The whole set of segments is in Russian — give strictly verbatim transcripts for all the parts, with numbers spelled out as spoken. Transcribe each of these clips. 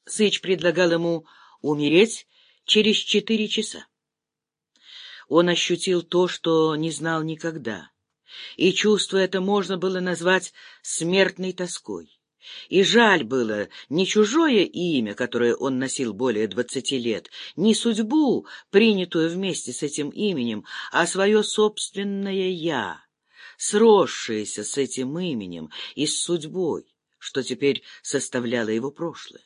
Сыч предлагал ему умереть через четыре часа. Он ощутил то, что не знал никогда, и чувство это можно было назвать смертной тоской. И жаль было не чужое имя, которое он носил более двадцати лет, не судьбу, принятую вместе с этим именем, а свое собственное «я», сросшееся с этим именем и с судьбой, что теперь составляло его прошлое.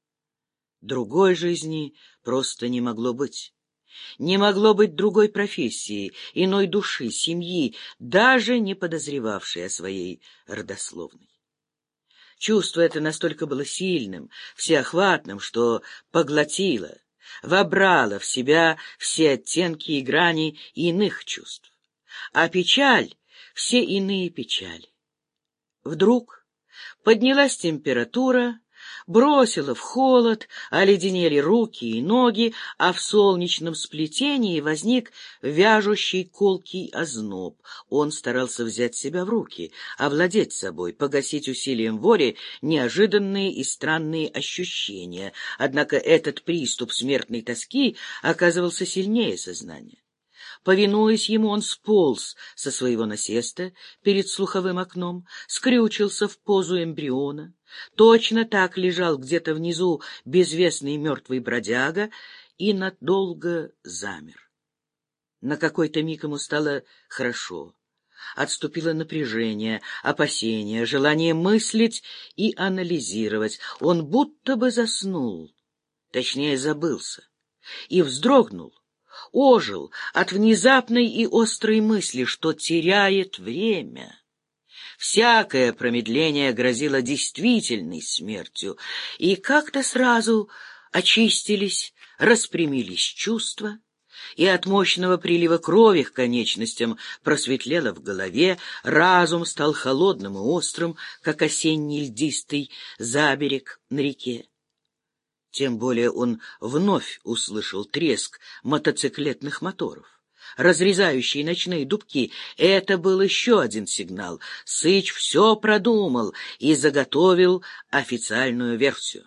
Другой жизни просто не могло быть. Не могло быть другой профессии, иной души, семьи, даже не подозревавшей о своей родословной. Чувство это настолько было сильным, всеохватным, что поглотило, вобрало в себя все оттенки и грани иных чувств, а печаль — все иные печали. Вдруг поднялась температура, бросила в холод, оледенели руки и ноги, а в солнечном сплетении возник вяжущий колкий озноб. Он старался взять себя в руки, овладеть собой, погасить усилием воли неожиданные и странные ощущения. Однако этот приступ смертной тоски оказывался сильнее сознания. Повинуясь ему, он сполз со своего насеста перед слуховым окном, скрючился в позу эмбриона. Точно так лежал где-то внизу безвестный мертвый бродяга и надолго замер. На какой-то миг ему стало хорошо. Отступило напряжение, опасение, желание мыслить и анализировать. Он будто бы заснул, точнее забылся, и вздрогнул. Ожил от внезапной и острой мысли, что теряет время. Всякое промедление грозило действительной смертью, и как-то сразу очистились, распрямились чувства, и от мощного прилива крови к конечностям просветлело в голове, разум стал холодным и острым, как осенний льдистый заберег на реке. Тем более он вновь услышал треск мотоциклетных моторов, разрезающие ночные дубки. Это был еще один сигнал. Сыч все продумал и заготовил официальную версию.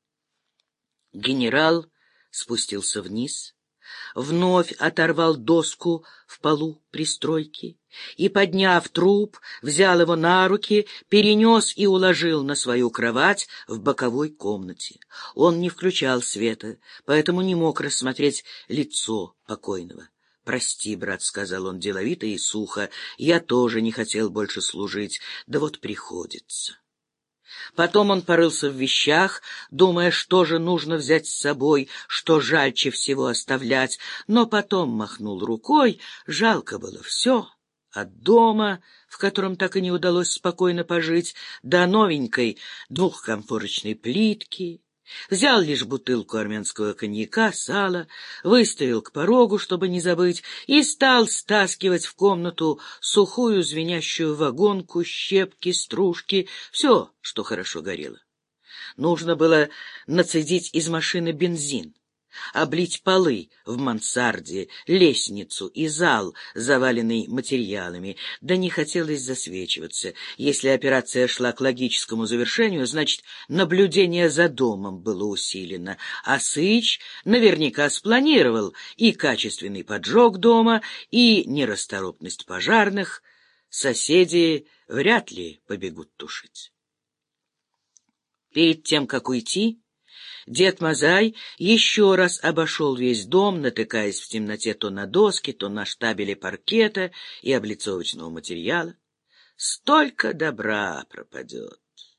Генерал спустился вниз, вновь оторвал доску в полу пристройки и, подняв труп, взял его на руки, перенес и уложил на свою кровать в боковой комнате. Он не включал света, поэтому не мог рассмотреть лицо покойного. «Прости, брат», — сказал он деловито и сухо, — «я тоже не хотел больше служить, да вот приходится». Потом он порылся в вещах, думая, что же нужно взять с собой, что жальче всего оставлять, но потом махнул рукой, жалко было все, от дома, в котором так и не удалось спокойно пожить, до новенькой двухкомфорочной плитки. Взял лишь бутылку армянского коньяка, сала, выставил к порогу, чтобы не забыть, и стал стаскивать в комнату сухую звенящую вагонку, щепки, стружки, все, что хорошо горело. Нужно было нацедить из машины бензин, облить полы в мансарде, лестницу и зал, заваленный материалами. Да не хотелось засвечиваться. Если операция шла к логическому завершению, значит, наблюдение за домом было усилено, а Сыч наверняка спланировал и качественный поджог дома, и нерасторопность пожарных. Соседи вряд ли побегут тушить. Перед тем, как уйти, дед Мазай еще раз обошел весь дом, натыкаясь в темноте то на доски, то на штабели паркета и облицовочного материала. Столько добра пропадет.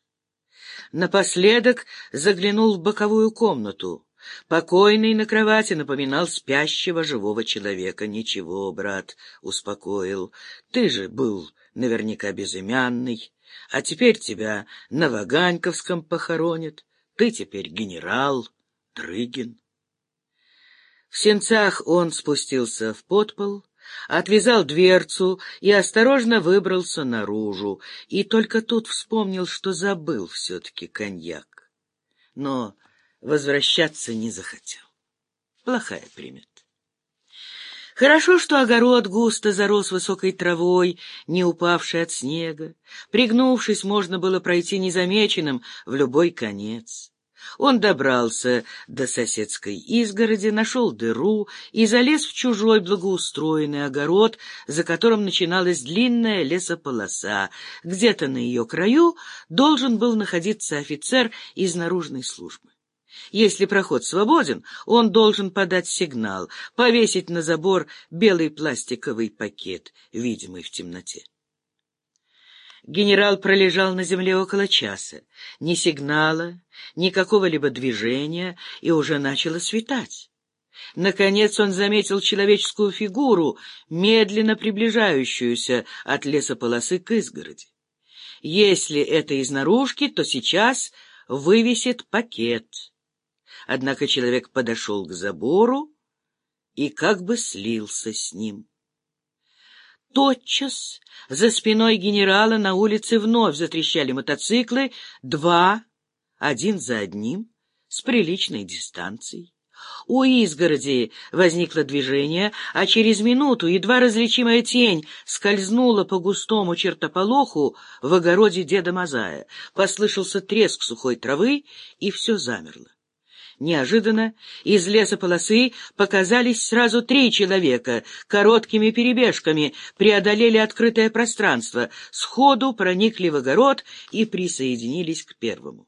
Напоследок заглянул в боковую комнату. Покойный на кровати напоминал спящего живого человека. «Ничего, брат», — успокоил, — «ты же был наверняка безымянный, а теперь тебя на Ваганьковском похоронят. Ты теперь генерал Дрыгин». В сенцах он спустился в подпол, отвязал дверцу и осторожно выбрался наружу, и только тут вспомнил, что забыл все-таки коньяк. Но возвращаться не захотел. Плохая примета. Хорошо, что огород густо зарос высокой травой, не упавшей от снега. Пригнувшись, можно было пройти незамеченным в любой конец. Он добрался до соседской изгороди, нашел дыру и залез в чужой благоустроенный огород, за которым начиналась длинная лесополоса. Где-то на ее краю должен был находиться офицер из наружной службы. Если проход свободен, он должен подать сигнал, повесить на забор белый пластиковый пакет, видимый в темноте. Генерал пролежал на земле около часа. Ни сигнала, ни какого-либо движения, и уже начало светать. Наконец он заметил человеческую фигуру, медленно приближающуюся от лесополосы к изгороди. Если это из наружки, то сейчас вывесит пакет. Однако человек подошел к забору и как бы слился с ним. Тотчас за спиной генерала на улице вновь затрещали мотоциклы, два, один за одним, с приличной дистанцией. У изгороди возникло движение, а через минуту едва различимая тень скользнула по густому чертополоху в огороде деда Мазая. Послышался треск сухой травы, и все замерло. Неожиданно из лесополосы показались сразу три человека, короткими перебежками преодолели открытое пространство, сходу проникли в огород и присоединились к первому.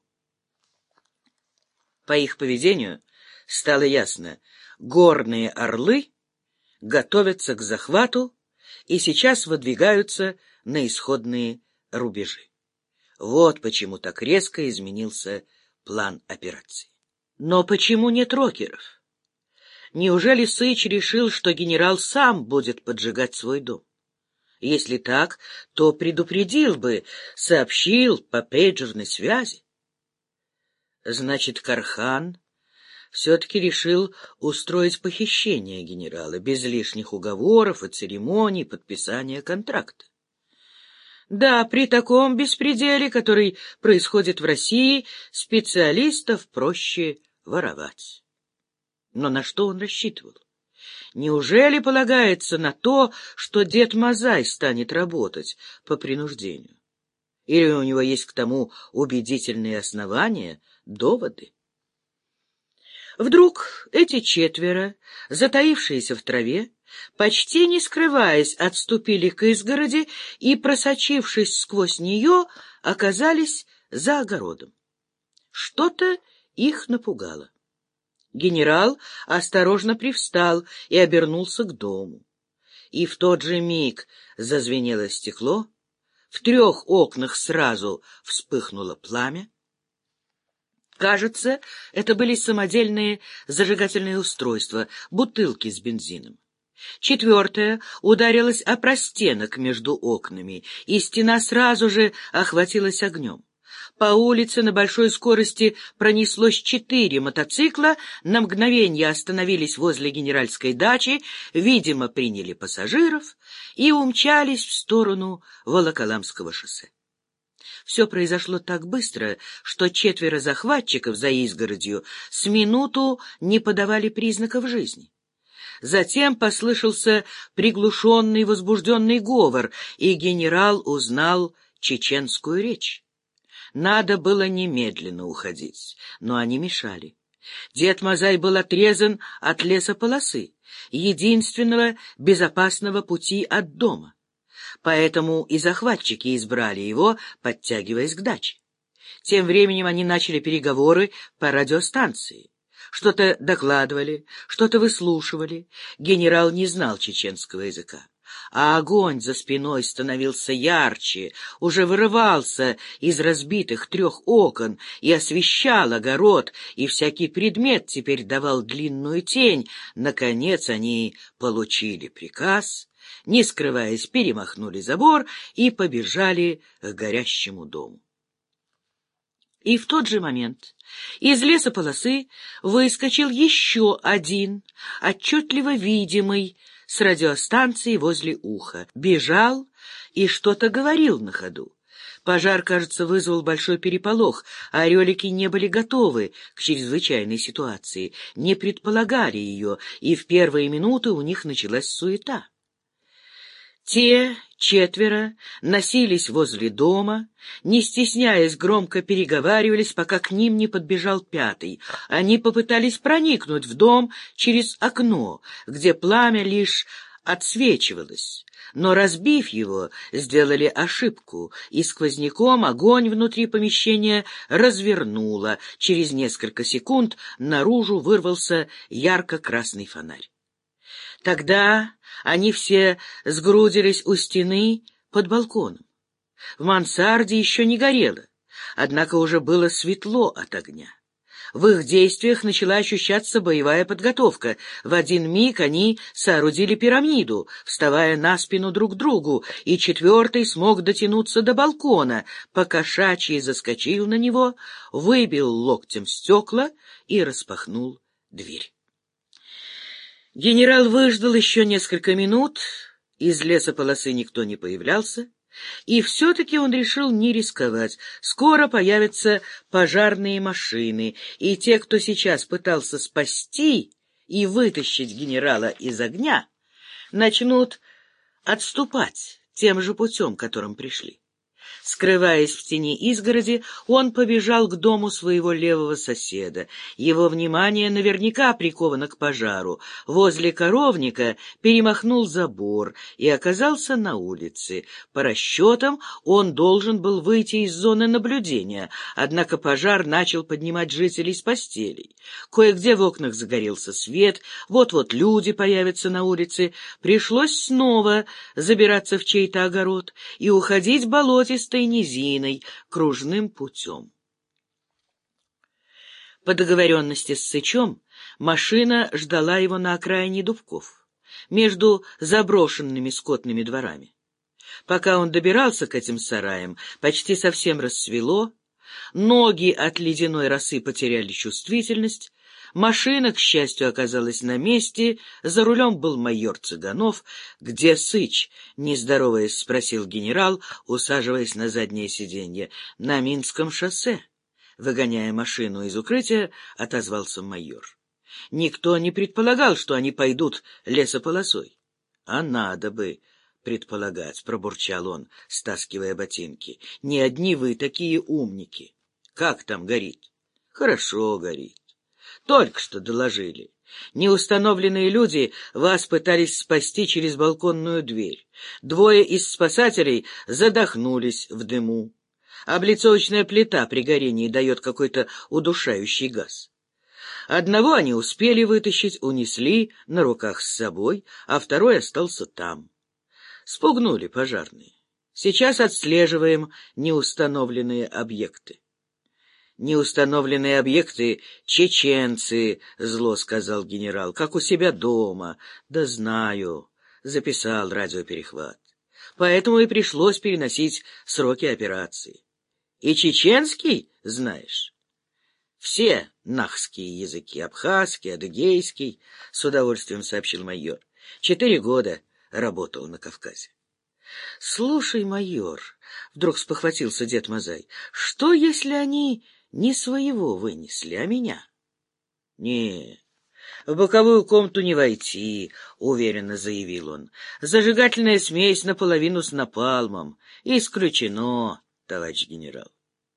По их поведению стало ясно: горные орлы готовятся к захвату и сейчас выдвигаются на исходные рубежи. Вот почему так резко изменился план операции. Но почему нет рокеров? Неужели Сыч решил, что генерал сам будет поджигать свой дом? Если так, то предупредил бы, сообщил по пейджерной связи. Значит, Кархан все-таки решил устроить похищение генерала без лишних уговоров и церемоний подписания контракта. Да, при таком беспределе, который происходит в России, специалистов проще воровать. Но на что он рассчитывал? Неужели полагается на то, что дед Мазай станет работать по принуждению? Или у него есть к тому убедительные основания, доводы? Вдруг эти четверо, затаившиеся в траве, почти не скрываясь, отступили к изгороди и, просочившись сквозь нее, оказались за огородом. Что-то их напугало. Генерал осторожно привстал и обернулся к дому. И в тот же миг зазвенело стекло, в трех окнах сразу вспыхнуло пламя. Кажется, это были самодельные зажигательные устройства, бутылки с бензином. Четвертое ударилось о простенок между окнами, и стена сразу же охватилась огнем. По улице на большой скорости пронеслось четыре мотоцикла, на мгновение остановились возле генеральской дачи, видимо, приняли пассажиров и умчались в сторону Волоколамского шоссе. Все произошло так быстро, что четверо захватчиков за изгородью с минуту не подавали признаков жизни. Затем послышался приглушенный возбужденный говор, и генерал узнал чеченскую речь. Надо было немедленно уходить, но они мешали. Дед Мазай был отрезан от лесополосы, единственного безопасного пути от дома. Поэтому и захватчики избрали его, подтягиваясь к даче. Тем временем они начали переговоры по радиостанции. Что-то докладывали, что-то выслушивали. Генерал не знал чеченского языка. А огонь за спиной становился ярче, уже вырывался из разбитых трех окон и освещал огород, и всякий предмет теперь давал длинную тень. Наконец они получили приказ, не скрываясь, перемахнули забор и побежали к горящему дому. И в тот же момент из лесополосы выскочил еще один, отчетливо видимый, с радиостанцией возле уха. Бежал и что-то говорил на ходу. Пожар, кажется, вызвал большой переполох, а орелики не были готовы к чрезвычайной ситуации, не предполагали ее, и в первые минуты у них началась суета. Те четверо носились возле дома, не стесняясь, громко переговаривались, пока к ним не подбежал пятый. Они попытались проникнуть в дом через окно, где пламя лишь отсвечивалось, но, разбив его, сделали ошибку, и сквозняком огонь внутри помещения развернуло. Через несколько секунд наружу вырвался ярко-красный фонарь. Тогда они все сгрудились у стены под балконом. В мансарде еще не горело, однако уже было светло от огня. В их действиях начала ощущаться боевая подготовка. В один миг они соорудили пирамиду, вставая на спину друг другу, и четвертый смог дотянуться до балкона, покошачьи заскочил на него, выбил локтем стекла и распахнул дверь. Генерал выждал еще несколько минут, из лесополосы никто не появлялся, и все-таки он решил не рисковать. Скоро появятся пожарные машины, и те, кто сейчас пытался спасти и вытащить генерала из огня, начнут отступать тем же путем, которым пришли. Скрываясь в тени изгороди, он побежал к дому своего левого соседа. Его внимание наверняка приковано к пожару. Возле коровника перемахнул забор и оказался на улице. По расчетам, он должен был выйти из зоны наблюдения, однако пожар начал поднимать жителей с постелей. Кое-где в окнах загорелся свет, вот-вот люди появятся на улице. Пришлось снова забираться в чей-то огород и уходить болотистой низиной, кружным путем. По договоренности с Сычом машина ждала его на окраине Дубков, между заброшенными скотными дворами. Пока он добирался к этим сараям, почти совсем рассвело, ноги от ледяной росы потеряли чувствительность. Машина, к счастью, оказалась на месте, за рулем был майор Цыганов. «Где Сыч?» — не здороваясь, спросил генерал, усаживаясь на заднее сиденье. «На Минском шоссе». Выгоняя машину из укрытия, отозвался майор. Никто не предполагал, что они пойдут лесополосой. «А надо бы предполагать», — пробурчал он, стаскивая ботинки. «Не одни вы такие умники. Как там горит?» «Хорошо горит. Только что доложили. Неустановленные люди вас пытались спасти через балконную дверь. Двое из спасателей задохнулись в дыму. Облицовочная плита при горении дает какой-то удушающий газ. Одного они успели вытащить, унесли на руках с собой, а второй остался там. Спугнули пожарные. Сейчас отслеживаем неустановленные объекты. «Неустановленные объекты — чеченцы», — зло сказал генерал, — «как у себя дома». «Да знаю», — записал радиоперехват. «Поэтому и пришлось переносить сроки операции». «И чеченский знаешь?» «Все нахские языки, абхазский, адыгейский», — с удовольствием сообщил майор. «Четыре года работал на Кавказе». «Слушай, майор», — вдруг спохватился дед Мазай, — «что, если они не своего вынесли, а меня?» «Не, в боковую комнату не войти», — уверенно заявил он. «Зажигательная смесь наполовину с напалмом. Исключено, товарищ генерал».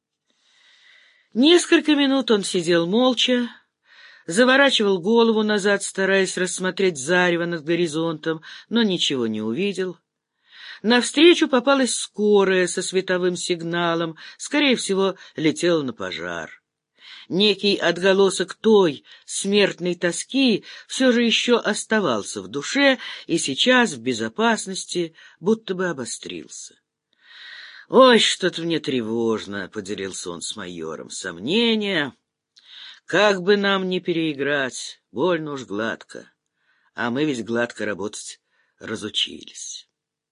Несколько минут он сидел молча, заворачивал голову назад, стараясь рассмотреть зарево над горизонтом, но ничего не увидел. Навстречу попалась скорая со световым сигналом, скорее всего, летела на пожар. Некий отголосок той смертной тоски все же еще оставался в душе и сейчас в безопасности будто бы обострился. «Ой, что-то мне тревожно», — поделился он с майором. «Сомнения. Как бы нам не переиграть, больно уж гладко. А мы ведь гладко работать разучились».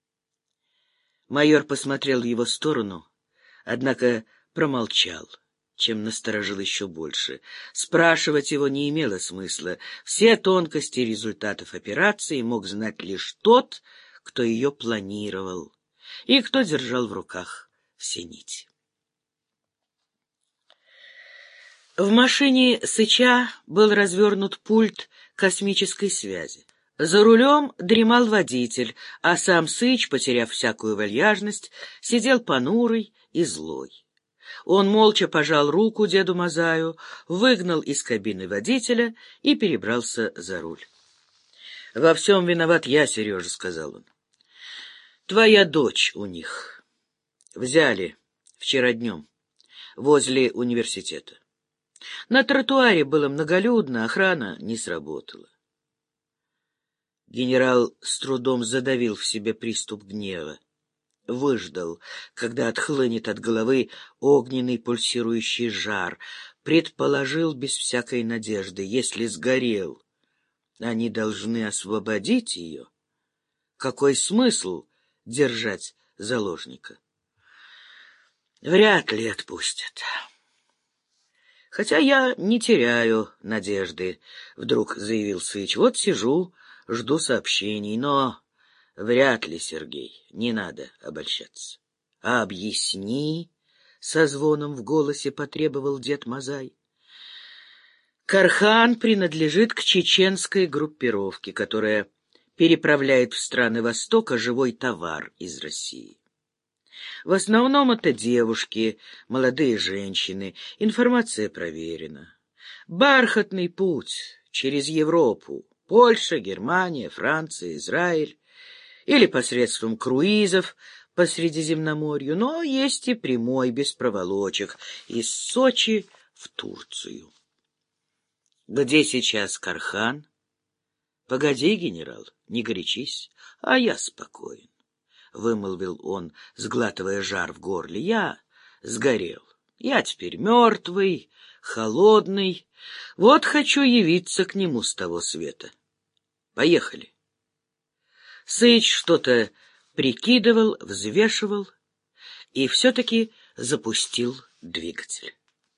Майор посмотрел в его сторону, однако промолчал, чем насторожил еще больше. Спрашивать его не имело смысла. Все тонкости результатов операции мог знать лишь тот, кто ее планировал и кто держал в руках все нити. В машине Сыча был развернут пульт космической связи. За рулем дремал водитель, а сам Сыч, потеряв всякую вальяжность, сидел понурый и злой. Он молча пожал руку деду Мазаю, выгнал из кабины водителя и перебрался за руль. — Во всем виноват я, Сережа, — сказал он. — Твоя дочь у них. Взяли вчера днем, возле университета. На тротуаре было многолюдно, охрана не сработала. Генерал с трудом задавил в себе приступ гнева. Выждал, когда отхлынет от головы огненный пульсирующий жар. Предположил без всякой надежды, если сгорел, они должны освободить ее. Какой смысл держать заложника? Вряд ли отпустят. Хотя я не теряю надежды, — вдруг заявил Сыч. Вот сижу, жду сообщений, но вряд ли, Сергей, не надо обольщаться. — А объясни, — со звоном в голосе потребовал дед Мазай. Кархан принадлежит к чеченской группировке, которая переправляет в страны Востока живой товар из России. В основном это девушки, молодые женщины, информация проверена. Бархатный путь через Европу, Польша, Германия, Франция, Израиль, или посредством круизов по Средиземноморью, но есть и прямой, без проволочек, из Сочи в Турцию. Где сейчас Кархан? Погоди, генерал, не горячись, а я спокоен, — вымолвил он, сглатывая жар в горле. Я сгорел, я теперь мертвый, холодный, вот хочу явиться к нему с того света. Поехали. Сыч что-то прикидывал, взвешивал и все-таки запустил двигатель.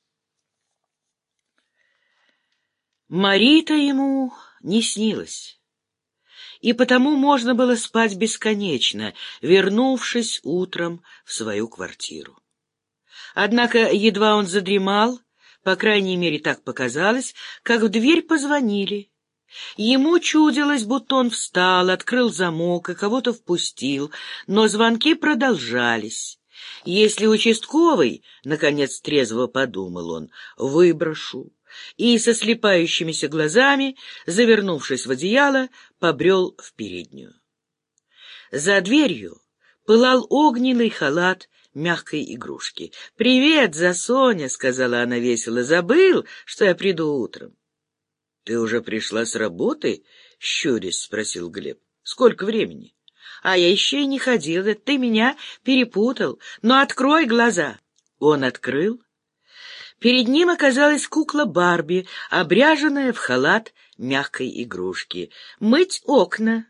Марита ему не снилась, и потому можно было спать бесконечно, вернувшись утром в свою квартиру. Однако едва он задремал, по крайней мере так показалось, как в дверь позвонили. Ему чудилось, будто он встал, открыл замок и кого-то впустил, но звонки продолжались. Если участковый, наконец трезво подумал он, выброшу, и со слепающимися глазами, завернувшись в одеяло, побрел в переднюю. За дверью пылал огненный халат мягкой игрушки. — Привет, Засоня, — сказала она весело, — забыл, что я приду утром. — Ты уже пришла с работы? — щурясь спросил Глеб. — Сколько времени? — А я еще и не ходила, ты меня перепутал. Но открой глаза. Он открыл. Перед ним оказалась кукла Барби, обряженная в халат мягкой игрушки. «Мыть окна!»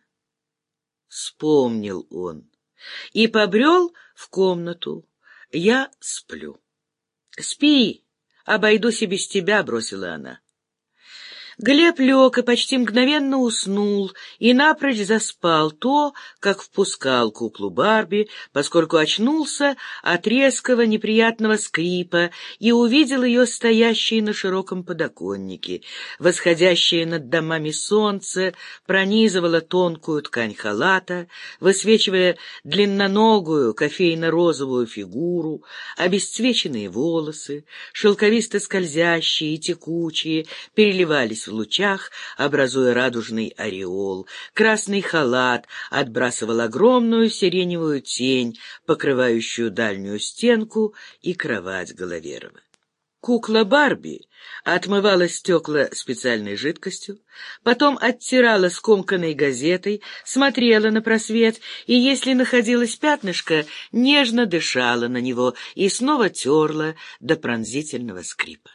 Вспомнил он и побрел в комнату. «Я сплю». «Спи, обойдусь и без тебя», — бросила она. Глеб лег и почти мгновенно уснул, и напрочь заспал то, как впускал куклу Барби, поскольку очнулся от резкого неприятного скрипа и увидел ее стоящей на широком подоконнике. Восходящее над домами солнце пронизывало тонкую ткань халата, высвечивая длинноногую кофейно-розовую фигуру, обесцвеченные волосы, шелковисто скользящие и текучие, переливались в лучах, образуя радужный ореол. Красный халат отбрасывал огромную сиреневую тень, покрывающую дальнюю стенку и кровать Головерова. Кукла Барби отмывала стекла специальной жидкостью, потом оттирала скомканной газетой, смотрела на просвет и, если находилось пятнышко, нежно дышала на него и снова терла до пронзительного скрипа.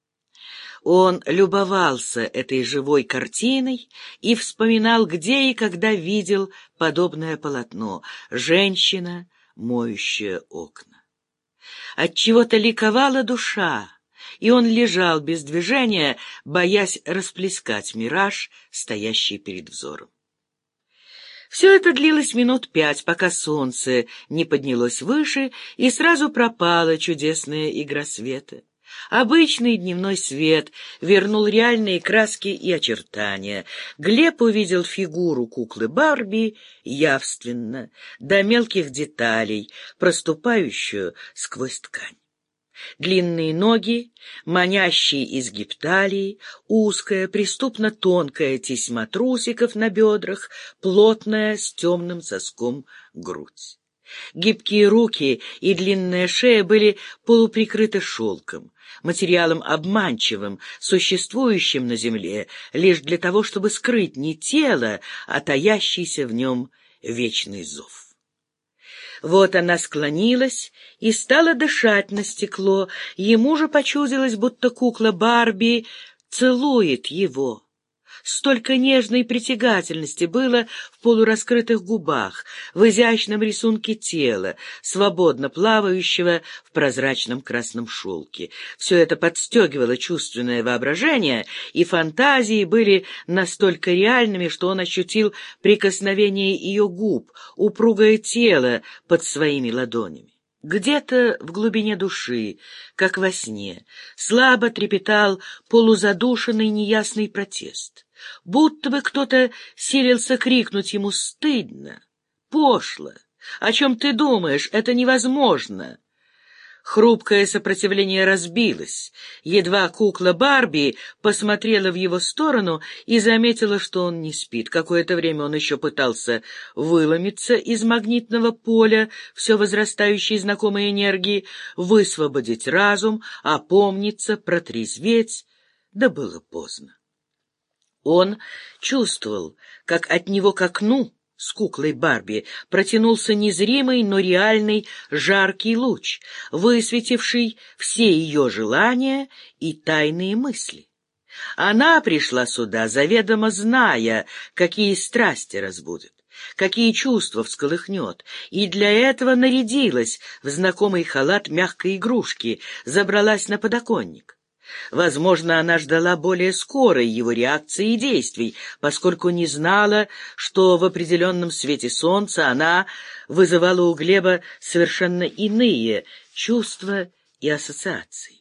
Он любовался этой живой картиной и вспоминал, где и когда видел подобное полотно — женщина, моющая окна. Отчего-то ликовала душа, и он лежал без движения, боясь расплескать мираж, стоящий перед взором. Все это длилось минут пять, пока солнце не поднялось выше, и сразу пропала чудесная игра света. Обычный дневной свет вернул реальные краски и очертания. Глеб увидел фигуру куклы Барби явственно, до мелких деталей, проступающую сквозь ткань. Длинные ноги, манящий изгиб талии, узкая, преступно тонкая тесьма трусиков на бедрах, плотная с темным соском грудь. Гибкие руки и длинная шея были полуприкрыты шелком, материалом обманчивым, существующим на земле лишь для того, чтобы скрыть не тело, а таящийся в нем вечный зов. Вот она склонилась и стала дышать на стекло. Ему же почудилось, будто кукла Барби целует его. Столько нежной притягательности было в полураскрытых губах, в изящном рисунке тела, свободно плавающего в прозрачном красном шелке. Все это подстегивало чувственное воображение, и фантазии были настолько реальными, что он ощутил прикосновение ее губ, упругое тело под своими ладонями. Где-то в глубине души, как во сне, слабо трепетал полузадушенный неясный протест. Будто бы кто-то силился крикнуть ему: «Стыдно! Пошло! О чем ты думаешь? Это невозможно!» Хрупкое сопротивление разбилось. Едва кукла Барби посмотрела в его сторону и заметила, что он не спит. Какое-то время он еще пытался выломиться из магнитного поля все возрастающей знакомой энергии, высвободить разум, опомниться, протрезветь. Да было поздно. Он чувствовал, как от него к окну с куклой Барби протянулся незримый, но реальный жаркий луч, высветивший все ее желания и тайные мысли. Она пришла сюда, заведомо зная, какие страсти разбудит, какие чувства всколыхнет, и для этого нарядилась в знакомый халат мягкой игрушки, забралась на подоконник. Возможно, она ждала более скорой его реакции и действий, поскольку не знала, что в определенном свете солнца она вызывала у Глеба совершенно иные чувства и ассоциации.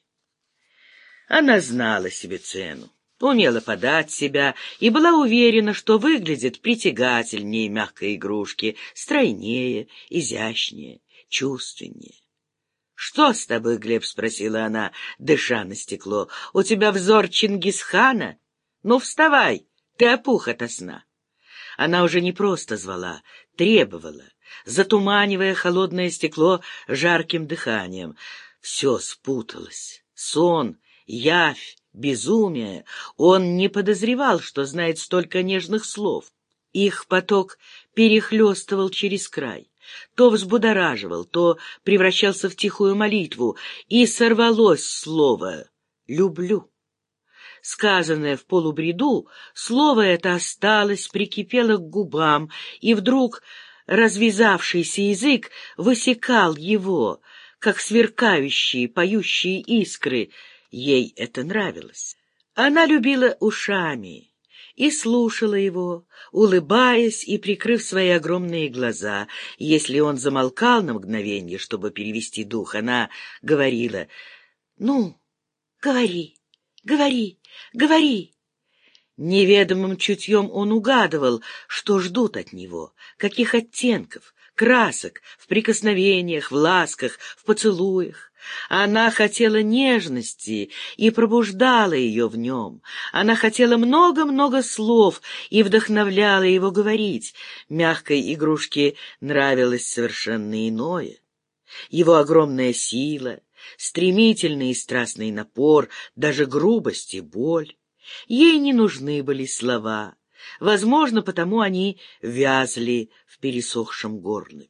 Она знала себе цену, умела подать себя и была уверена, что выглядит притягательнее мягкой игрушки, стройнее, изящнее, чувственнее. «Что с тобой, Глеб?» — спросила она, дыша на стекло. «У тебя взор Чингисхана? Ну, вставай, ты опух ото сна». Она уже не просто звала, требовала, затуманивая холодное стекло жарким дыханием. Все спуталось. Сон, явь, безумие. Он не подозревал, что знает столько нежных слов. Их поток перехлестывал через край. То взбудораживал, то превращался в тихую молитву, и сорвалось слово «люблю». Сказанное в полубреду, слово это осталось, прикипело к губам, и вдруг развязавшийся язык высекал его, как сверкающие, поющие искры. Ей это нравилось. Она любила ушами и слушала его, улыбаясь и прикрыв свои огромные глаза. Если он замолкал на мгновение, чтобы перевести дух, она говорила: «Ну, говори, говори, говори». Неведомым чутьем он угадывал, что ждут от него, каких оттенков, красок в прикосновениях, в ласках, в поцелуях. Она хотела нежности и пробуждала ее в нем. Она хотела много-много слов и вдохновляла его говорить. Мягкой игрушке нравилось совершенно иное. Его огромная сила, стремительный и страстный напор, даже грубость и боль. Ей не нужны были слова. Возможно, потому они вязли в пересохшем горле.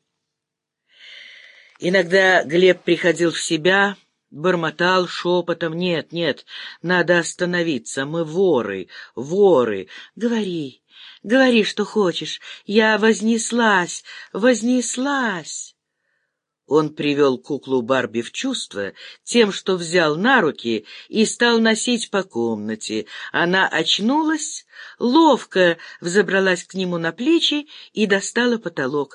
Иногда Глеб приходил в себя, бормотал шепотом: «Нет, нет, надо остановиться, мы воры, воры. Говори, говори, что хочешь. Я вознеслась, вознеслась». Он привел куклу Барби в чувство тем, что взял на руки и стал носить по комнате. Она очнулась, ловко взобралась к нему на плечи и достала потолок.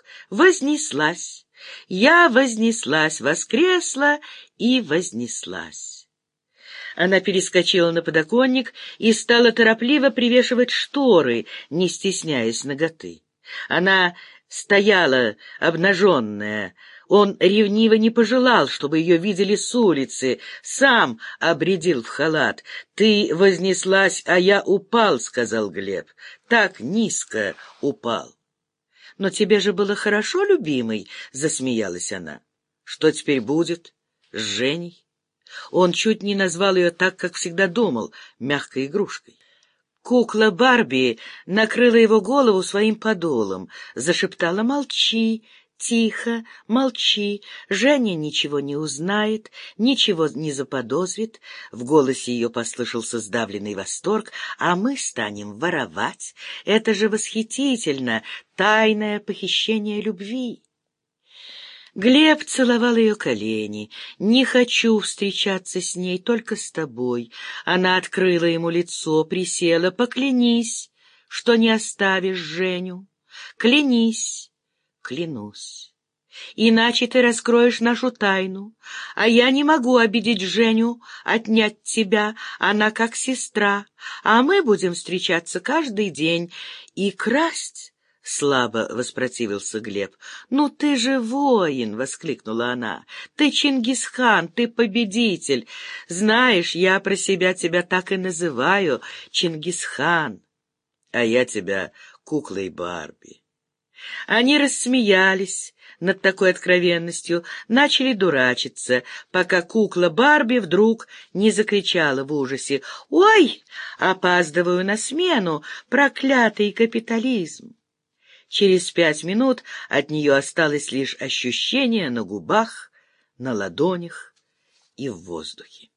Вознеслась. Я вознеслась, воскресла и вознеслась. Она перескочила на подоконник и стала торопливо привешивать шторы, не стесняясь наготы. Она стояла обнаженная. Он ревниво не пожелал, чтобы ее видели с улицы, сам обрядил в халат. «Ты вознеслась, а я упал», — сказал Глеб. «Так низко упал». «Но тебе же было хорошо, любимый», — засмеялась она. «Что теперь будет с Женей?» Он чуть не назвал ее так, как всегда думал, мягкой игрушкой. Кукла Барби накрыла его голову своим подолом, зашептала: «Молчи, тихо, молчи, Женя ничего не узнает, ничего не заподозрит». В голосе ее послышался сдавленный восторг. «А мы станем воровать. Это же восхитительно, тайное похищение любви». Глеб целовал ее колени. «Не хочу встречаться с ней, только с тобой». Она открыла ему лицо, присела. «Поклянись, что не оставишь Женю». «Клянись». «Клянусь. Иначе ты раскроешь нашу тайну. А я не могу обидеть Женю, отнять тебя. Она как сестра. А мы будем встречаться каждый день и красть». — слабо воспротивился Глеб. «Ну ты же воин!» — воскликнула она. «Ты Чингисхан, ты победитель. Знаешь, я про себя тебя так и называю — Чингисхан, а я тебя куклой Барби». Они рассмеялись над такой откровенностью, начали дурачиться, пока кукла Барби вдруг не закричала в ужасе: «Ой, опаздываю на смену, проклятый капитализм!» Через пять минут от нее осталось лишь ощущение на губах, на ладонях и в воздухе.